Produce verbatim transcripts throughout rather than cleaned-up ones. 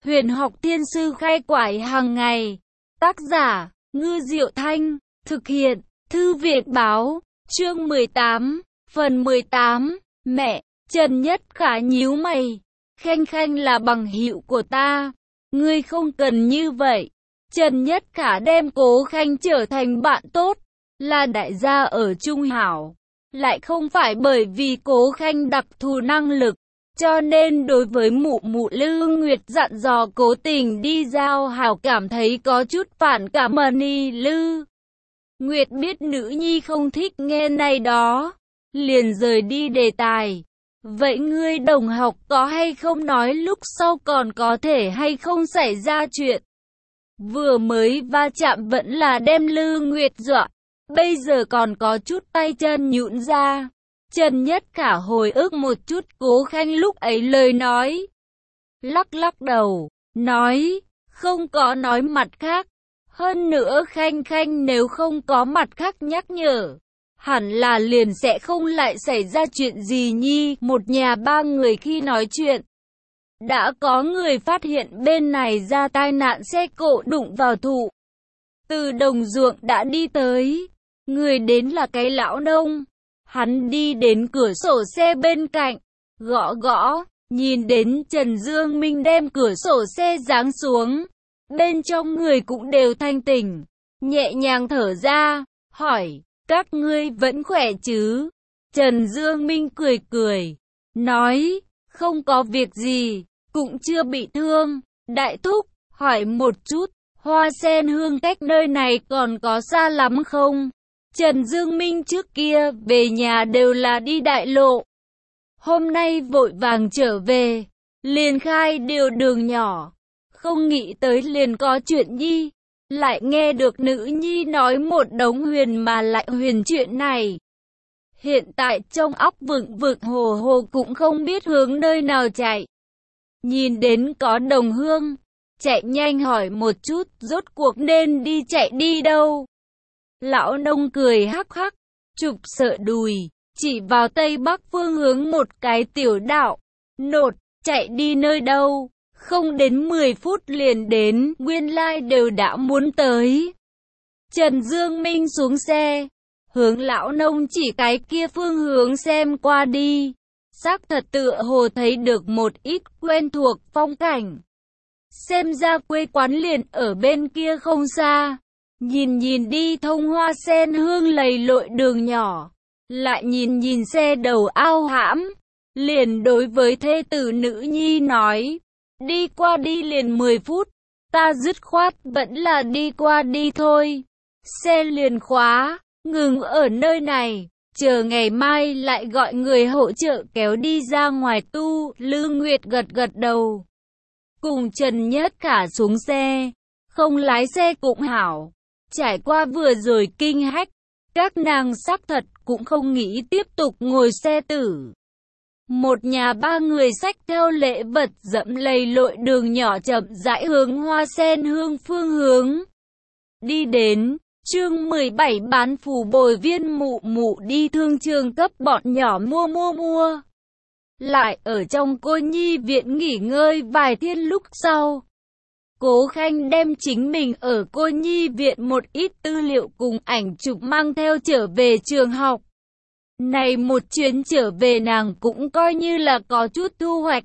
Huyền học thiên sư khai quải hàng ngày. Tác giả, Ngư Diệu Thanh. Thực hiện, Thư viện báo. Chương mười tám, phần mười tám. Mẹ, Trần Nhất Khả nhíu mày. Khanh Khanh là bằng hữu của ta. Ngươi không cần như vậy. Trần Nhất Khả đem Cố Khanh trở thành bạn tốt, là đại gia ở Trung Hảo. Lại không phải bởi vì Cố Khanh đặc thù năng lực, cho nên đối với mụ mụ Lư Nguyệt dặn dò cố tình đi giao hảo cảm thấy có chút phản cảm. Mani Lư Nguyệt biết nữ nhi không thích nghe này đó, liền rời đi đề tài. Vậy ngươi đồng học có hay không nói lúc sau còn có thể hay không xảy ra chuyện? Vừa mới va chạm vẫn là đem Lư Nguyệt dọa, bây giờ còn có chút tay chân nhũn ra. Trần Nhất Khả hồi ức một chút Cố Khanh lúc ấy lời nói. Lắc lắc đầu, nói, không có nói mặt khác. Hơn nữa Khanh Khanh nếu không có mặt khác nhắc nhở, hẳn là liền sẽ không lại xảy ra chuyện gì nhi. Một nhà ba người khi nói chuyện, đã có người phát hiện bên này ra tai nạn xe cộ đụng vào thụ. Từ đồng ruộng đã đi tới, người đến là cái lão nông. Hắn đi đến cửa sổ xe bên cạnh, gõ gõ, nhìn đến Trần Dương Minh đem cửa sổ xe giáng xuống. Bên trong người cũng đều thanh tỉnh, nhẹ nhàng thở ra, hỏi, các ngươi vẫn khỏe chứ? Trần Dương Minh cười cười, nói, không có việc gì, cũng chưa bị thương. Đại thúc, hỏi một chút, Hoa Sen Hương cách nơi này còn có xa lắm không? Trần Dương Minh trước kia về nhà đều là đi đại lộ. Hôm nay vội vàng trở về, liền khai điều đường nhỏ. Không nghĩ tới liền có chuyện nhi, lại nghe được nữ nhi nói một đống huyền mà lại huyền chuyện này. Hiện tại trong óc vựng vựng hồ hồ cũng không biết hướng nơi nào chạy. Nhìn đến có đồng hương, chạy nhanh hỏi một chút rốt cuộc nên đi chạy đi đâu. Lão nông cười hắc hắc, chụp sợ đùi, chỉ vào tây bắc phương hướng một cái tiểu đạo. Nột, chạy đi nơi đâu? Không đến mười phút liền đến, nguyên lai đều đã muốn tới. Trần Dương Minh xuống xe, hướng lão nông chỉ cái kia phương hướng xem qua đi. Xác thật tựa hồ thấy được một ít quen thuộc phong cảnh. Xem ra quê quán liền ở bên kia không xa. Nhìn nhìn đi thông Hoa Sen Hương lầy lội đường nhỏ, lại nhìn nhìn xe đầu ao hãm, liền đối với thê tử nữ nhi nói, đi qua đi liền mười phút, ta dứt khoát vẫn là đi qua đi thôi. Xe liền khóa, ngừng ở nơi này, chờ ngày mai lại gọi người hỗ trợ kéo đi ra ngoài tu. Lư Nguyệt gật gật đầu, cùng Trần Nhất Khả xuống xe, không lái xe cũng hảo. Trải qua vừa rồi kinh hách, các nàng xác thật cũng không nghĩ tiếp tục ngồi xe tử. Một nhà ba người xách theo lễ vật dẫm lầy lội đường nhỏ chậm rãi hướng Hoa Sen Hương phương hướng. Đi đến, chương mười bảy bán phù bồi viên mụ mụ đi thương trường cấp bọn nhỏ mua mua mua. Lại ở trong cô nhi viện nghỉ ngơi vài thiên lúc sau. Cố Khanh đem chính mình ở cô nhi viện một ít tư liệu cùng ảnh chụp mang theo trở về trường học. Này một chuyến trở về nàng cũng coi như là có chút thu hoạch.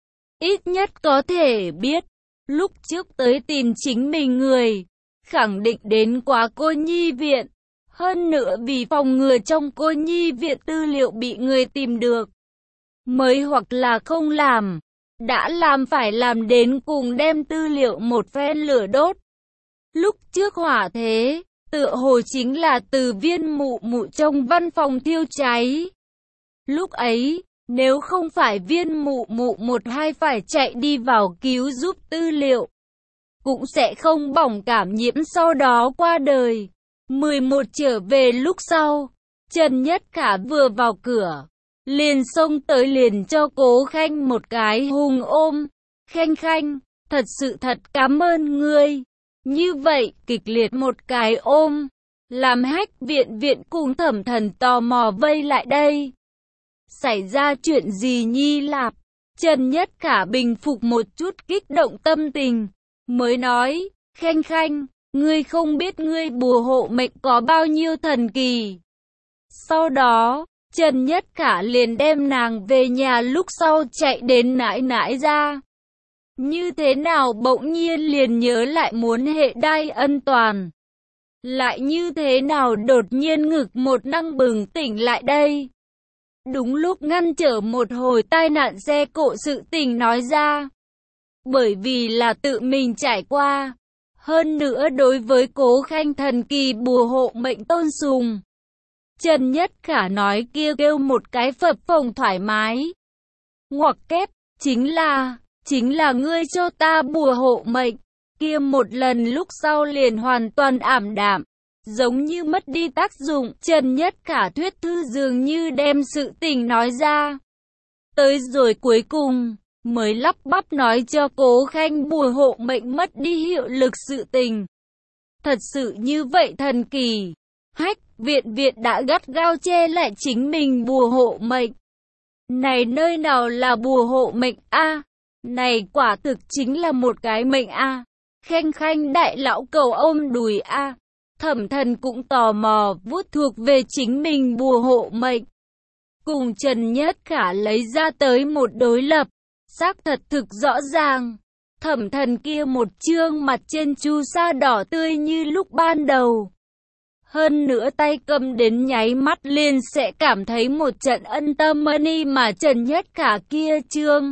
Ít nhất có thể biết, lúc trước tới tìm chính mình người, khẳng định đến quá cô nhi viện. Hơn nữa vì phòng ngừa trong cô nhi viện tư liệu bị người tìm được, mới hoặc là không làm. Đã làm phải làm đến cùng đem tư liệu một phen lửa đốt. Lúc trước hỏa thế, tựa hồ chính là từ viên mụ mụ trong văn phòng thiêu cháy. Lúc ấy, nếu không phải viên mụ mụ một hai phải chạy đi vào cứu giúp tư liệu, cũng sẽ không bỏng cảm nhiễm sau đó qua đời. mười một trở về lúc sau, Trần Nhất Khả vừa vào cửa, liền xông tới liền cho Cố Khanh một cái hùng ôm. Khanh Khanh, thật sự thật cảm ơn ngươi. Như vậy, kịch liệt một cái ôm, làm Hách viện viện cùng Thẩm Thần tò mò vây lại đây. Xảy ra chuyện gì nhi lạp? Trần Nhất Khả bình phục một chút kích động tâm tình, mới nói, Khanh Khanh, ngươi không biết ngươi bùa hộ mệnh có bao nhiêu thần kỳ. Sau đó, Trần Nhất Khả liền đem nàng về nhà, lúc sau chạy đến nãi nãi ra. Như thế nào bỗng nhiên liền nhớ lại muốn hệ đai ân toàn. Lại như thế nào đột nhiên ngực một năng bừng tỉnh lại đây. Đúng lúc ngăn trở một hồi tai nạn xe cộ sự tình nói ra. Bởi vì là tự mình trải qua. Hơn nữa đối với Cố Khanh thần kỳ bùa hộ mệnh tôn sùng. Trần Nhất Khả nói kia kêu một cái phập phồng thoải mái. Ngoặc kép, chính là, chính là ngươi cho ta bùa hộ mệnh. Kia một lần lúc sau liền hoàn toàn ảm đạm. Giống như mất đi tác dụng, Trần Nhất Khả thuyết thư dường như đem sự tình nói ra. Tới rồi cuối cùng, mới lắp bắp nói cho Cố Khanh bùa hộ mệnh mất đi hiệu lực sự tình. Thật sự như vậy thần kỳ. Hách, viện viện đã gắt gao che lại chính mình bùa hộ mệnh. Này nơi nào là bùa hộ mệnh a? Này quả thực chính là một cái mệnh a. Khanh Khanh đại lão cầu ôm đùi a. Thẩm Thần cũng tò mò vuốt thuộc về chính mình bùa hộ mệnh. Cùng Trần Nhất Khả lấy ra tới một đối lập, xác thật thực rõ ràng. Thẩm Thần kia một chương mặt trên chu sa đỏ tươi như lúc ban đầu. Hơn nữa tay cầm đến nháy mắt liền sẽ cảm thấy một trận ân tâm mani, mà Trần Nhất Khả kia trương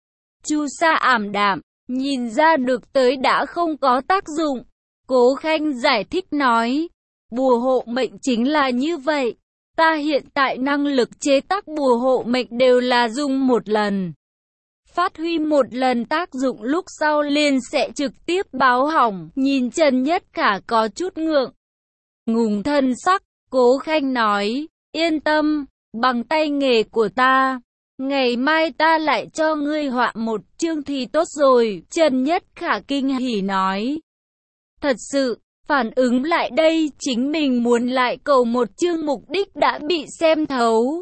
chu sa ảm đạm, nhìn ra được tới đã không có tác dụng. Cố Khanh giải thích nói, bùa hộ mệnh chính là như vậy. Ta hiện tại năng lực chế tác bùa hộ mệnh đều là dùng một lần. Phát huy một lần tác dụng lúc sau liền sẽ trực tiếp báo hỏng. Nhìn Trần Nhất Khả có chút ngượng ngùng thân sắc, Cố Khanh nói, yên tâm, bằng tay nghề của ta, ngày mai ta lại cho ngươi họa một chương thì tốt rồi. Trần Nhất Khả kinh hỉ nói, thật sự, phản ứng lại đây chính mình muốn lại cầu một chương mục đích đã bị xem thấu.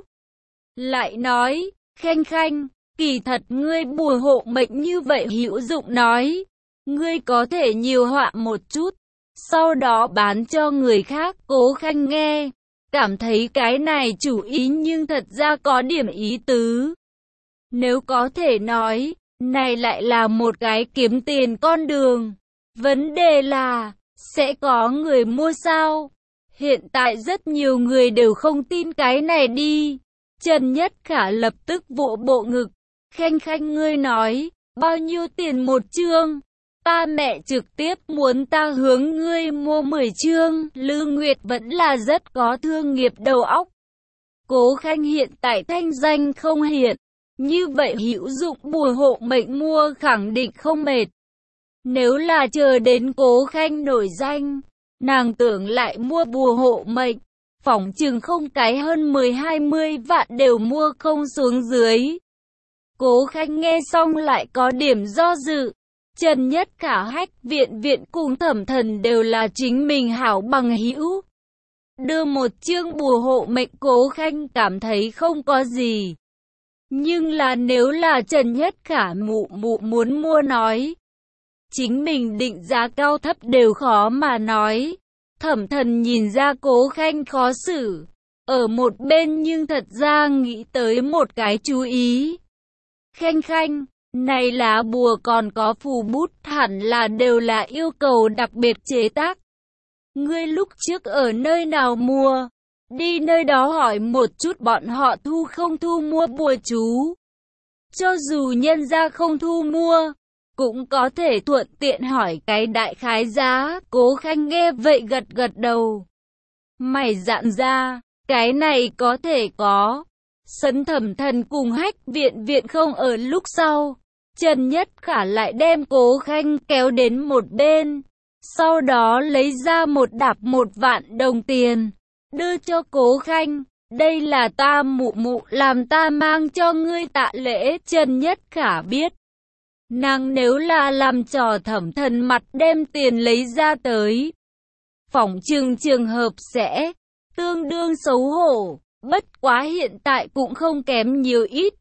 Lại nói, Khanh Khanh, kỳ thật ngươi bùa hộ mệnh như vậy hữu dụng nói, ngươi có thể nhiều họa một chút, sau đó bán cho người khác. Cố Khanh nghe, cảm thấy cái này chủ ý nhưng thật ra có điểm ý tứ. Nếu có thể nói, này lại là một cái kiếm tiền con đường. Vấn đề là, sẽ có người mua sao? Hiện tại rất nhiều người đều không tin cái này đi. Trần Nhất Khả lập tức vỗ bộ ngực. Khanh Khanh ngươi nói, bao nhiêu tiền một chương? Ta mẹ trực tiếp muốn ta hướng ngươi mua mười chương. Lư Nguyệt vẫn là rất có thương nghiệp đầu óc. Cố Khanh hiện tại thanh danh không hiện. Như vậy hữu dụng bùa hộ mệnh mua khẳng định không mệt. Nếu là chờ đến Cố Khanh nổi danh, nàng tưởng lại mua bùa hộ mệnh, phỏng chừng không cái hơn mười hai mươi vạn đều mua không xuống dưới. Cố Khanh nghe xong lại có điểm do dự. Trần Nhất Khả, Hách viện viện cùng Thẩm Thần đều là chính mình hảo bằng hữu. Đưa một chương bùa hộ mệnh Cố Khanh cảm thấy không có gì. Nhưng là nếu là Trần Nhất Khả mụ mụ muốn mua nói, chính mình định giá cao thấp đều khó mà nói. Thẩm Thần nhìn ra Cố Khanh khó xử, ở một bên nhưng thật ra nghĩ tới một cái chú ý. Khanh Khanh, này lá bùa còn có phù bút hẳn là đều là yêu cầu đặc biệt chế tác. Ngươi lúc trước ở nơi nào mua? Đi nơi đó hỏi một chút bọn họ thu không thu mua bùa chú. Cho dù nhân gia không thu mua, cũng có thể thuận tiện hỏi cái đại khái giá. Cố Khanh nghe vậy gật gật đầu. Mày dạn ra, cái này có thể có. Sấn Thẩm Thần cùng Hách viện viện không ở lúc sau, Trần Nhất Khả lại đem Cố Khanh kéo đến một bên. Sau đó lấy ra một đạp một vạn đồng tiền, đưa cho Cố Khanh. Đây là ta mụ mụ làm ta mang cho ngươi tạ lễ. Trần Nhất Khả biết, nàng nếu là làm trò Thẩm Thần mặt đem tiền lấy ra tới, phỏng chừng trường hợp sẽ tương đương xấu hổ. Bất quá hiện tại cũng không kém nhiều ít.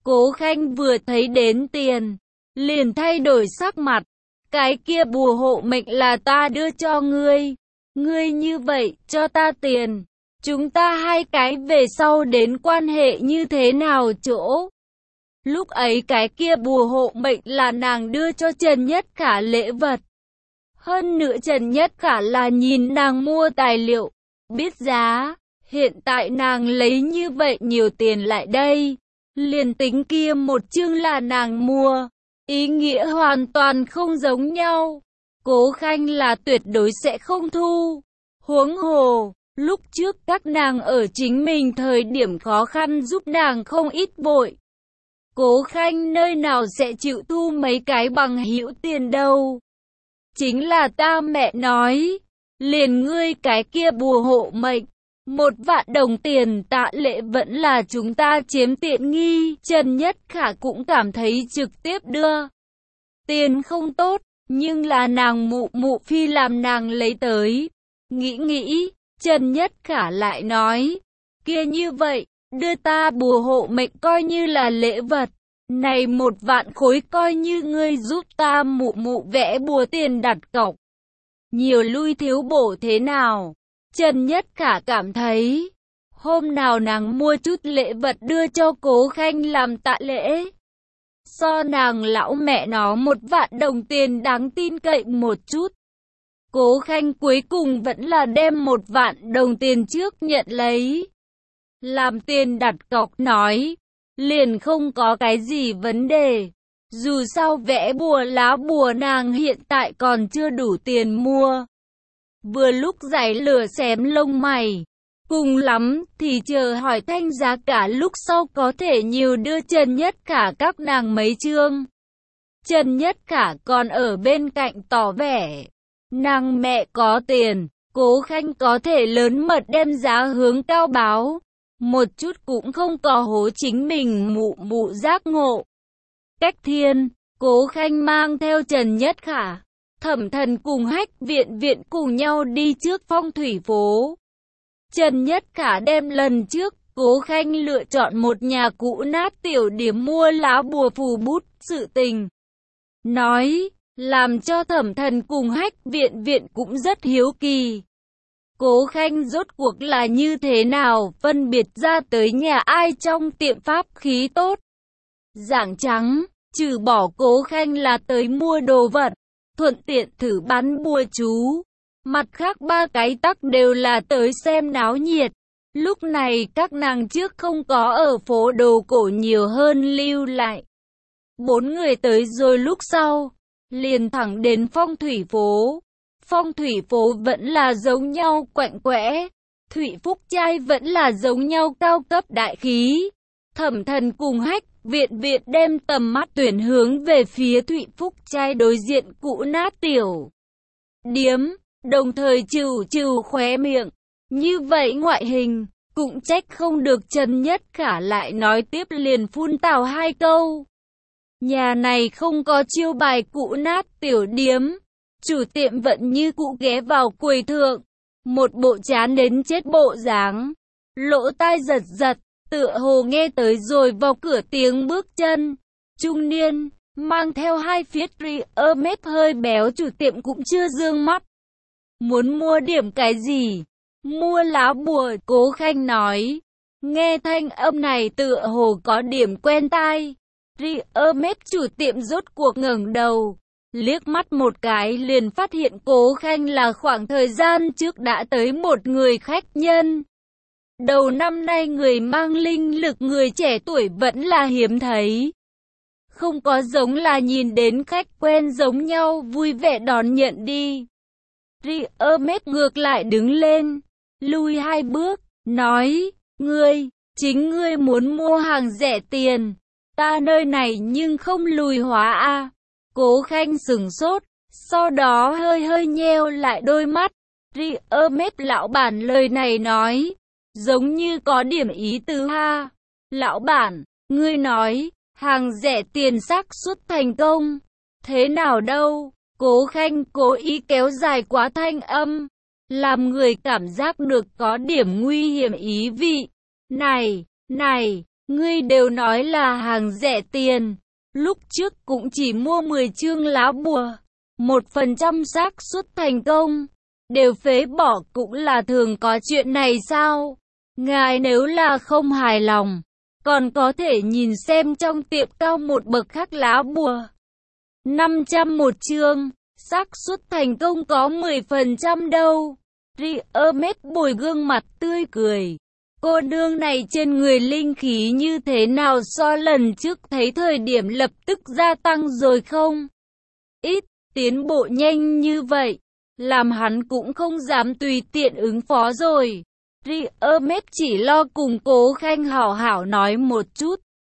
Cố Khanh vừa thấy đến tiền, liền thay đổi sắc mặt. Cái kia bùa hộ mệnh là ta đưa cho ngươi. Ngươi như vậy, cho ta tiền. Chúng ta hai cái về sau đến quan hệ như thế nào chỗ? Lúc ấy cái kia bùa hộ mệnh là nàng đưa cho Trần Nhất Khả lễ vật. Hơn nữa Trần Nhất Khả là nhìn nàng mua tài liệu, biết giá. Hiện tại nàng lấy như vậy nhiều tiền lại đây. Liền tính kia một chương là nàng mua. Ý nghĩa hoàn toàn không giống nhau. Cố Khanh là tuyệt đối sẽ không thu. Huống hồ, lúc trước các nàng ở chính mình thời điểm khó khăn giúp nàng không ít vội. Cố Khanh nơi nào sẽ chịu thu mấy cái bằng hữu tiền đâu. Chính là ta mẹ nói, liền ngươi cái kia bùa hộ mệnh, một vạn đồng tiền tạ lệ vẫn là chúng ta chiếm tiện nghi. Trần Nhất Khả cũng cảm thấy trực tiếp đưa tiền không tốt, nhưng là nàng mụ mụ phi làm nàng lấy tới. Nghĩ nghĩ, Trần Nhất Khả lại nói, kia như vậy, đưa ta bùa hộ mệnh coi như là lễ vật. Này một vạn khối coi như ngươi giúp ta mụ mụ vẽ bùa tiền đặt cọc. Nhiều lui thiếu bổ thế nào? Trần Nhất Khả cảm thấy, hôm nào nàng mua chút lễ vật đưa cho Cố Khanh làm tạ lễ. So nàng lão mẹ nó một vạn đồng tiền đáng tin cậy một chút. Cố Khanh cuối cùng vẫn là đem một vạn đồng tiền trước nhận lấy. Làm tiền đặt cọc nói, liền không có cái gì vấn đề. Dù sao vẽ bùa lá bùa nàng hiện tại còn chưa đủ tiền mua. Vừa lúc giải lửa xém lông mày. Cùng lắm thì chờ hỏi thanh giá cả lúc sau có thể nhiều đưa Trần Nhất Khả các nàng mấy chương. Trần Nhất Khả còn ở bên cạnh tỏ vẻ. Nàng mẹ có tiền, Cố Khanh có thể lớn mật đem giá hướng cao báo. Một chút cũng không có hố chính mình mụ mụ giác ngộ. Cách thiên, Cố Khanh mang theo Trần Nhất Khả, Thẩm Thần cùng Hách Viện Viện cùng nhau đi trước phong thủy phố. Trần Nhất Khả đem lần trước, Cố Khanh lựa chọn một nhà cũ nát tiểu điểm mua lá bùa phù bút sự tình. Nói, làm cho Thẩm Thần cùng Hách Viện Viện cũng rất hiếu kỳ. Cố Khanh rốt cuộc là như thế nào, phân biệt ra tới nhà ai trong tiệm pháp khí tốt. Giảng trắng, trừ bỏ Cố Khanh là tới mua đồ vật, thuận tiện thử bắn bùa chú. Mặt khác ba cái tắc đều là tới xem náo nhiệt. Lúc này các nàng trước không có ở phố đồ cổ nhiều hơn lưu lại. Bốn người tới rồi lúc sau, liền thẳng đến phong thủy phố. Phong thủy phố vẫn là giống nhau quạnh quẽ. Thụy Phúc trai vẫn là giống nhau cao cấp đại khí. Thẩm Thần cùng Hách Viện Viện đem tầm mắt tuyển hướng về phía Thụy Phúc trai đối diện cũ nát tiểu điếm. Đồng thời trừ trừ khóe miệng. Như vậy ngoại hình, cũng trách không được Trần Nhất Khả lại nói tiếp liền phun tào hai câu. Nhà này không có chiêu bài cũ nát tiểu điếm. Chủ tiệm vẫn như cũ ghé vào quầy thượng. Một bộ chán đến chết bộ dáng. Lỗ tai giật giật, tựa hồ nghe tới rồi vào cửa tiếng bước chân. Trung niên, mang theo hai phiết ri ơ mép hơi béo chủ tiệm cũng chưa dương mắt. Muốn mua điểm cái gì? Mua lá bùa, Cố Khanh nói. Nghe thanh âm này tựa hồ có điểm quen tai. Ri ơ mép chủ tiệm rốt cuộc ngẩng đầu. Liếc mắt một cái liền phát hiện Cố Khanh là khoảng thời gian trước đã tới một người khách nhân. Đầu năm nay người mang linh lực người trẻ tuổi vẫn là hiếm thấy. Không có giống là nhìn đến khách quen giống nhau vui vẻ đón nhận đi. Ri ơ mép ngược lại đứng lên, lui hai bước, nói, ngươi, chính ngươi muốn mua hàng rẻ tiền, ta nơi này nhưng không lùi hóa a. À. Cố Khanh sừng sốt, sau đó hơi hơi nheo lại đôi mắt. Ri ơ mép lão bản lời này nói, giống như có điểm ý tứ ha. Lão bản, ngươi nói, hàng rẻ tiền xác suất thành công, thế nào đâu? Cố Khanh cố ý kéo dài quá thanh âm, làm người cảm giác được có điểm nguy hiểm ý vị. Này, này, Ngươi đều nói là hàng rẻ tiền. Lúc trước cũng chỉ mua mười chương lá bùa. Một phần trăm xác suất thành công. Đều phế bỏ cũng là thường có chuyện này sao? Ngài nếu là không hài lòng, còn có thể nhìn xem trong tiệm cao một bậc khác lá bùa. năm trăm một chương, xác suất thành công có mười phần trăm đâu. Hermes bồi gương mặt tươi cười. Cô nương này trên người linh khí như thế nào so lần trước thấy thời điểm lập tức gia tăng rồi không? Ít, tiến bộ nhanh như vậy, làm hắn cũng không dám tùy tiện ứng phó rồi. Hermes chỉ lo cùng Cố Khanh hảo hảo nói một chút,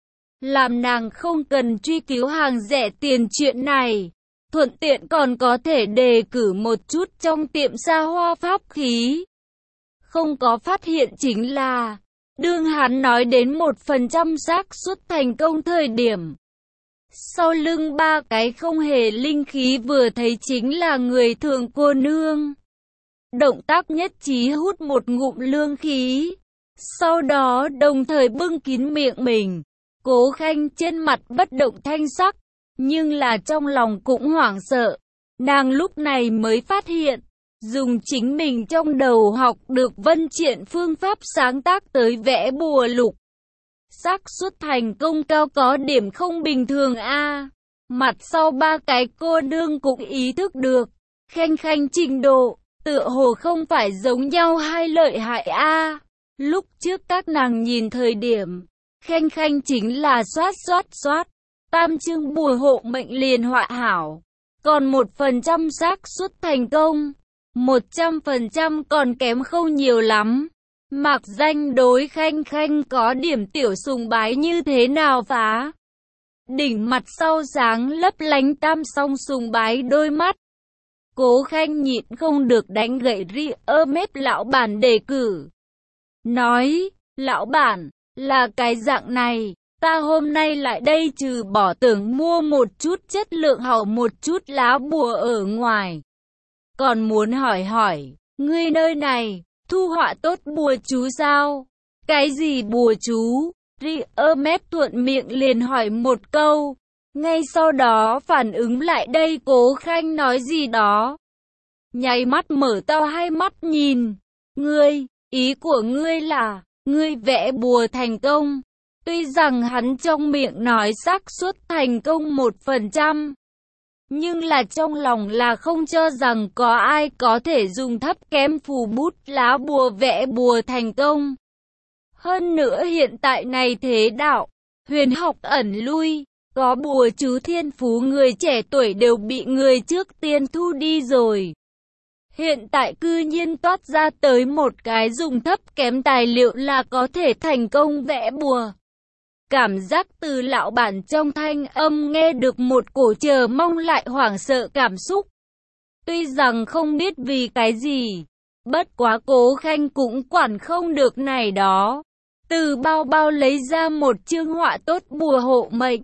làm nàng không cần truy cứu hàng rẻ tiền chuyện này, thuận tiện còn có thể đề cử một chút trong tiệm xa hoa pháp khí. Không có phát hiện chính là, đương hắn nói đến một phần trăm xác suất thành công thời điểm, sau lưng ba cái không hề linh khí vừa thấy chính là người thường cô nương. Động tác nhất trí hút một ngụm lương khí, sau đó đồng thời bưng kín miệng mình. Cố Khanh trên mặt bất động thanh sắc, nhưng là trong lòng cũng hoảng sợ. Nàng lúc này mới phát hiện, dùng chính mình trong đầu học được vân triện phương pháp sáng tác tới vẽ bùa lục. Xác suất thành công cao có điểm không bình thường a. Mặt sau ba cái cô nương cũng ý thức được, Khanh Khanh trình độ, tựa hồ không phải giống nhau hai lợi hại a. Lúc trước các nàng nhìn thời điểm, Khanh Khanh chính là xoát xoát xoát, tam chương bùa hộ mệnh liền họa hảo, còn một phần trăm xác suất thành công, một trăm phần trăm còn kém không nhiều lắm. Mặc danh đối Khanh Khanh có điểm tiểu sùng bái như thế nào phá? Đỉnh mặt sau sáng lấp lánh tam song sùng bái đôi mắt. Cố Khanh nhịn không được đánh gậy Hermes lão bản đề cử. Nói, lão bản, là cái dạng này, ta hôm nay lại đây trừ bỏ tưởng mua một chút chất lượng hậu một chút lá bùa ở ngoài. Còn muốn hỏi hỏi, ngươi nơi này, thu họa tốt bùa chú sao? Cái gì bùa chú? Hermes thuận miệng liền hỏi một câu. Ngay sau đó phản ứng lại đây Cố Khanh nói gì đó. Nháy mắt mở to hai mắt nhìn. Ngươi, ý của ngươi là, ngươi vẽ bùa thành công. Tuy rằng hắn trong miệng nói xác suất thành công một phần trăm, nhưng là trong lòng là không cho rằng có ai có thể dùng thấp kém phù bút lá bùa vẽ bùa thành công. Hơn nữa hiện tại này thế đạo, huyền học ẩn lui, có bùa chú thiên phú người trẻ tuổi đều bị người trước tiên thu đi rồi. Hiện tại cư nhiên toát ra tới một cái dùng thấp kém tài liệu là có thể thành công vẽ bùa. Cảm giác từ lão bản trong thanh âm nghe được một cổ chờ mong lại hoảng sợ cảm xúc. Tuy rằng không biết vì cái gì, bất quá Cố Khanh cũng quản không được này đó. Từ bao bao lấy ra một chương họa tốt bùa hộ mệnh.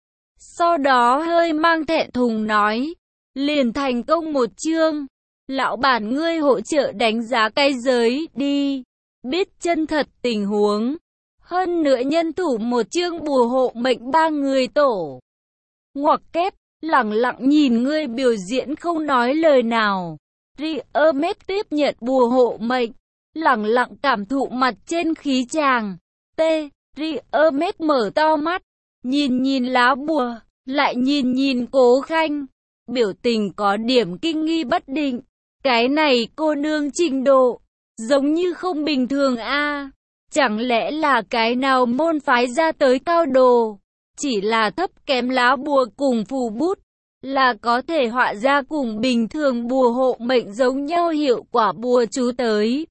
Sau đó hơi mang thẹn thùng nói, liền thành công một chương. Lão bản ngươi hỗ trợ đánh giá cái giới đi, biết chân thật tình huống. Hơn nữa nhân thủ một chương bùa hộ mệnh ba người tổ. Ngoặc kép, lẳng lặng nhìn ngươi biểu diễn không nói lời nào. Hermes tiếp nhận bùa hộ mệnh, lẳng lặng cảm thụ mặt trên khí tràng. T. Hermes mở to mắt, nhìn nhìn lá bùa, lại nhìn nhìn Cố Khanh. Biểu tình có điểm kinh nghi bất định. Cái này cô nương trình độ, giống như không bình thường a. Chẳng lẽ là cái nào môn phái ra tới cao đồ, chỉ là thấp kém lá bùa cùng phù bút, là có thể họa ra cùng bình thường bùa hộ mệnh giống nhau hiệu quả bùa chú tới.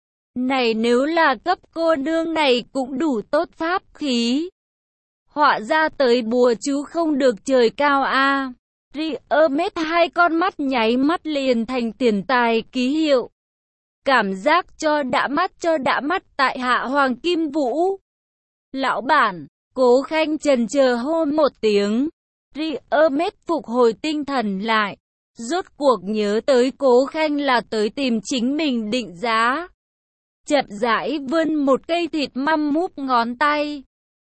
Này nếu là cấp cô nương này cũng đủ tốt pháp khí, họa ra tới bùa chú không được trời cao a. Hermes hai con mắt nháy mắt liền thành tiền tài ký hiệu. Cảm giác cho đã mắt cho đã mắt tại hạ Hoàng Kim Vũ. Lão bản, Cố Khanh chần chờ hô một tiếng. Hermes phục hồi tinh thần lại. Rốt cuộc nhớ tới Cố Khanh là tới tìm chính mình định giá. Chậm rãi vươn một cây thịt măm múp ngón tay.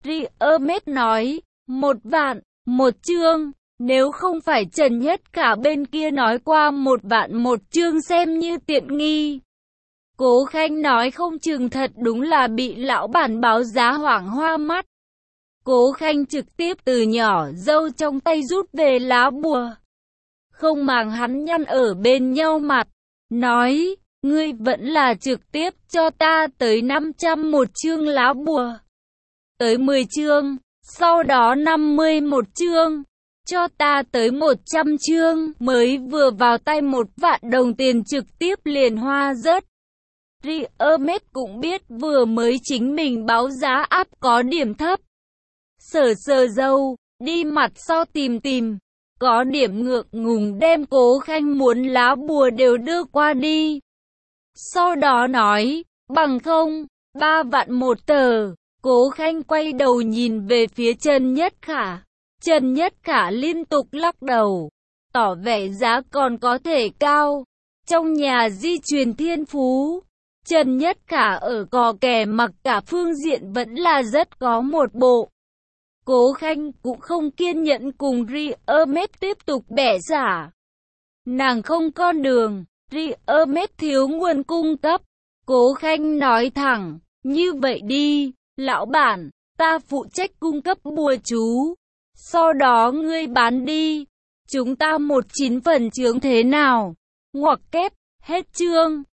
Riomed nói, một vạn, một chương. Nếu không phải Trần Nhất cả bên kia nói qua một vạn một chương xem như tiện nghi. Cố Khanh nói không chừng thật đúng là bị lão bản báo giá hoảng hoa mắt. Cố Khanh trực tiếp từ nhỏ dâu trong tay rút về lá bùa. Không màng hắn nhăn ở bên nhau mặt. Nói, ngươi vẫn là trực tiếp cho ta tới năm trăm một chương lá bùa. Tới mười chương, sau đó năm mươi một chương. Cho ta tới một trăm chương, mới vừa vào tay một vạn đồng tiền trực tiếp liền hoa rớt. Riomed cũng biết vừa mới chính mình báo giá áp có điểm thấp. Sờ sờ dâu, đi mặt sau tìm tìm. Có điểm ngượng ngùng đem Cố Khanh muốn lá bùa đều đưa qua đi. Sau đó nói, bằng không, ba vạn một tờ. Cố Khanh quay đầu nhìn về phía Trần Nhất Khả. Trần Nhất Khả liên tục lắc đầu, tỏ vẻ giá còn có thể cao. Trong nhà di truyền thiên phú, Trần Nhất Khả ở cò kè mặc cả phương diện vẫn là rất có một bộ. Cố Khanh cũng không kiên nhẫn cùng Riomed tiếp tục bẻ giả. Nàng không con đường, Riomed thiếu nguồn cung cấp. Cố Khanh nói thẳng, như vậy đi, lão bản, ta phụ trách cung cấp bùa chú. Sau đó ngươi bán đi, chúng ta một chín phần chướng thế nào? Ngoặc kép, hết chương.